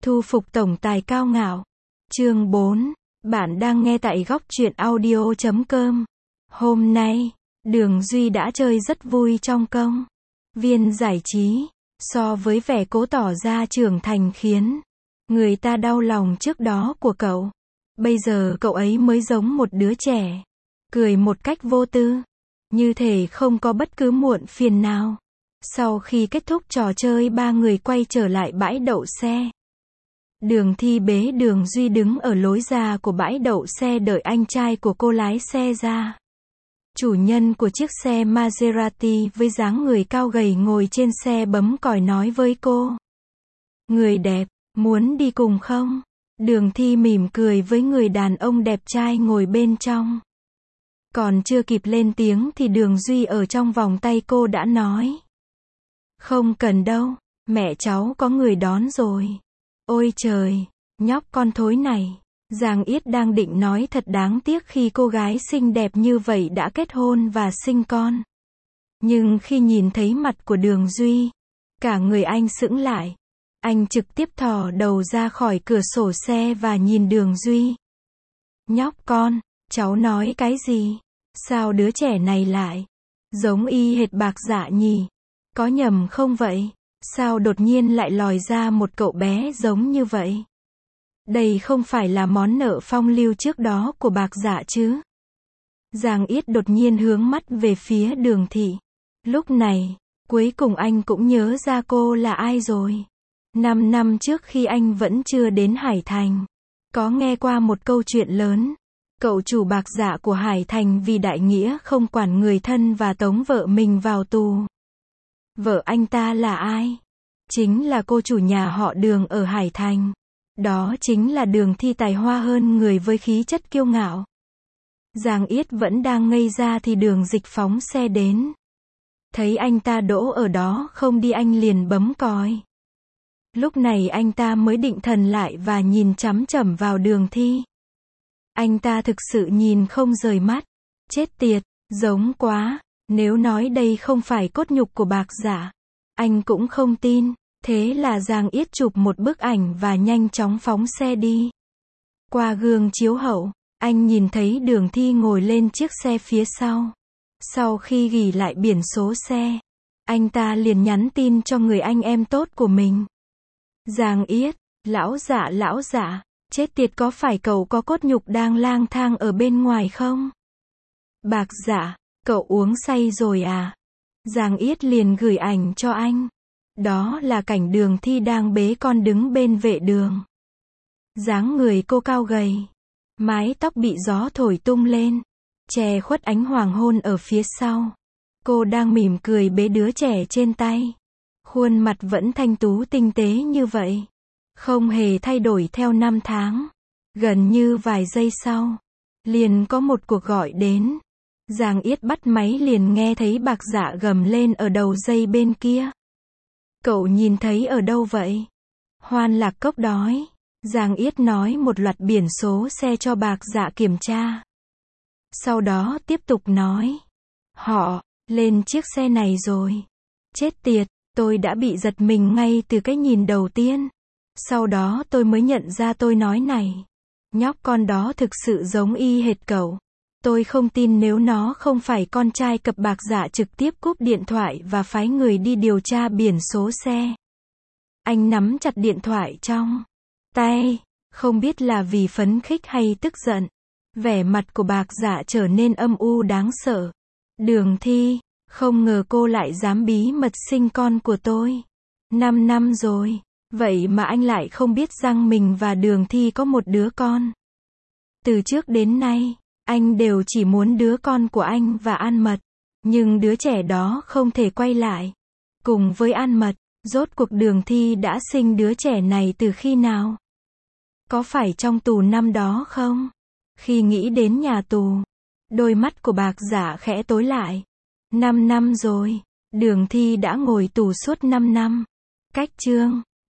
Thu phục tổng tài cao ngạo. Chương 4. Bạn đang nghe tại góc truyện audio.com. Hôm nay, Đường Duy đã chơi rất vui trong công viên giải trí. So với vẻ cố tỏ ra trưởng thành khiến người ta đau lòng trước đó của cậu, bây giờ cậu ấy mới giống một đứa trẻ, cười một cách vô tư, như thể không có bất cứ muộn phiền nào. Sau khi kết thúc trò chơi, ba người quay trở lại bãi đậu xe. Đường Thi bế Đường Duy đứng ở lối ra của bãi đậu xe đợi anh trai của cô lái xe ra. Chủ nhân của chiếc xe Maserati với dáng người cao gầy ngồi trên xe bấm còi nói với cô. Người đẹp, muốn đi cùng không? Đường Thi mỉm cười với người đàn ông đẹp trai ngồi bên trong. Còn chưa kịp lên tiếng thì Đường Duy ở trong vòng tay cô đã nói. Không cần đâu, mẹ cháu có người đón rồi. Ôi trời, nhóc con thối này. Giang Yết đang định nói thật đáng tiếc khi cô gái xinh đẹp như vậy đã kết hôn và sinh con. Nhưng khi nhìn thấy mặt của Đường Duy, cả người anh sững lại. Anh trực tiếp thò đầu ra khỏi cửa sổ xe và nhìn Đường Duy. Nhóc con, cháu nói cái gì? Sao đứa trẻ này lại giống y hệt Bạc Dạ nhỉ? Có nhầm không vậy? Sao đột nhiên lại lòi ra một cậu bé giống như vậy? Đây không phải là món nợ phong lưu trước đó của Bạc Dạ chứ? Giang Yết đột nhiên hướng mắt về phía Đường Thị. Lúc này, cuối cùng anh cũng nhớ ra cô là ai rồi. 5 năm trước khi anh vẫn chưa đến Hải Thành, có nghe qua một câu chuyện lớn. Cậu chủ Bạc Dạ của Hải Thành vì đại nghĩa không quản người thân và tống vợ mình vào tù. Vợ anh ta là ai? Chính là cô chủ nhà họ Đường ở Hải Thành. Đó chính là Đường Thi, tài hoa hơn người với khí chất kiêu ngạo. Giang Yết vẫn đang ngây ra thì Đường Dịch phóng xe đến. Thấy anh ta đỗ ở đó không đi, anh liền bấm còi. Lúc này anh ta mới định thần lại và nhìn chằm chằm vào Đường Thi. Anh ta thực sự nhìn không rời mắt. Chết tiệt, giống quá. Nếu nói đây không phải cốt nhục của Bạc Dạ, anh cũng không tin. Thế là Giang Yết chụp một bức ảnh và nhanh chóng phóng xe đi. Qua gương chiếu hậu, anh nhìn thấy Đường Thi ngồi lên chiếc xe phía sau. Sau khi ghi lại biển số xe, anh ta liền nhắn tin cho người anh em tốt của mình. Giang Yết, lão dạ, chết tiệt, có phải cậu có cốt nhục đang lang thang ở bên ngoài không? Bạc Dạ, cậu uống say rồi à? Giang Yết liền gửi ảnh cho anh. Đó là cảnh Đường Thi đang bế con đứng bên vệ đường. Dáng người cô cao gầy, mái tóc bị gió thổi tung lên, che khuất ánh hoàng hôn ở phía sau. Cô đang mỉm cười bế đứa trẻ trên tay. Khuôn mặt vẫn thanh tú tinh tế như vậy, không hề thay đổi theo năm tháng. Gần như vài giây sau, liền có một cuộc gọi đến. Giang Yết bắt máy liền nghe thấy Bạc Dạ gầm lên ở đầu dây bên kia. Cậu nhìn thấy ở đâu vậy? Hoan Lạc Cốc đói. Giang Yết nói một loạt biển số xe cho Bạc Dạ kiểm tra. Sau đó tiếp tục nói. Họ lên chiếc xe này rồi. Chết tiệt, tôi đã bị giật mình ngay từ cái nhìn đầu tiên. Sau đó tôi mới nhận ra tôi nói này. Nhóc con đó thực sự giống y hệt cậu. Tôi không tin nếu nó không phải con trai cặp. Bạc Dạ trực tiếp cúp điện thoại và phái người đi điều tra biển số xe. Anh nắm chặt điện thoại trong tay, không biết là vì phấn khích hay tức giận. Vẻ mặt của Bạc Dạ trở nên âm u đáng sợ. Đường Thi, không ngờ cô lại dám bí mật sinh con của tôi. 5 năm rồi, vậy mà anh lại không biết rằng mình và Đường Thi có một đứa con. Từ trước đến nay, anh đều chỉ muốn đứa con của anh và An Mật. Nhưng đứa trẻ đó không thể quay lại. Cùng với An Mật, rốt cuộc Đường Thi đã sinh đứa trẻ này từ khi nào? Có phải trong tù năm đó không? Khi nghĩ đến nhà tù, đôi mắt của Bạc Dạ khẽ tối lại. 5 năm rồi, Đường Thi đã ngồi tù suốt 5 năm. Cách chương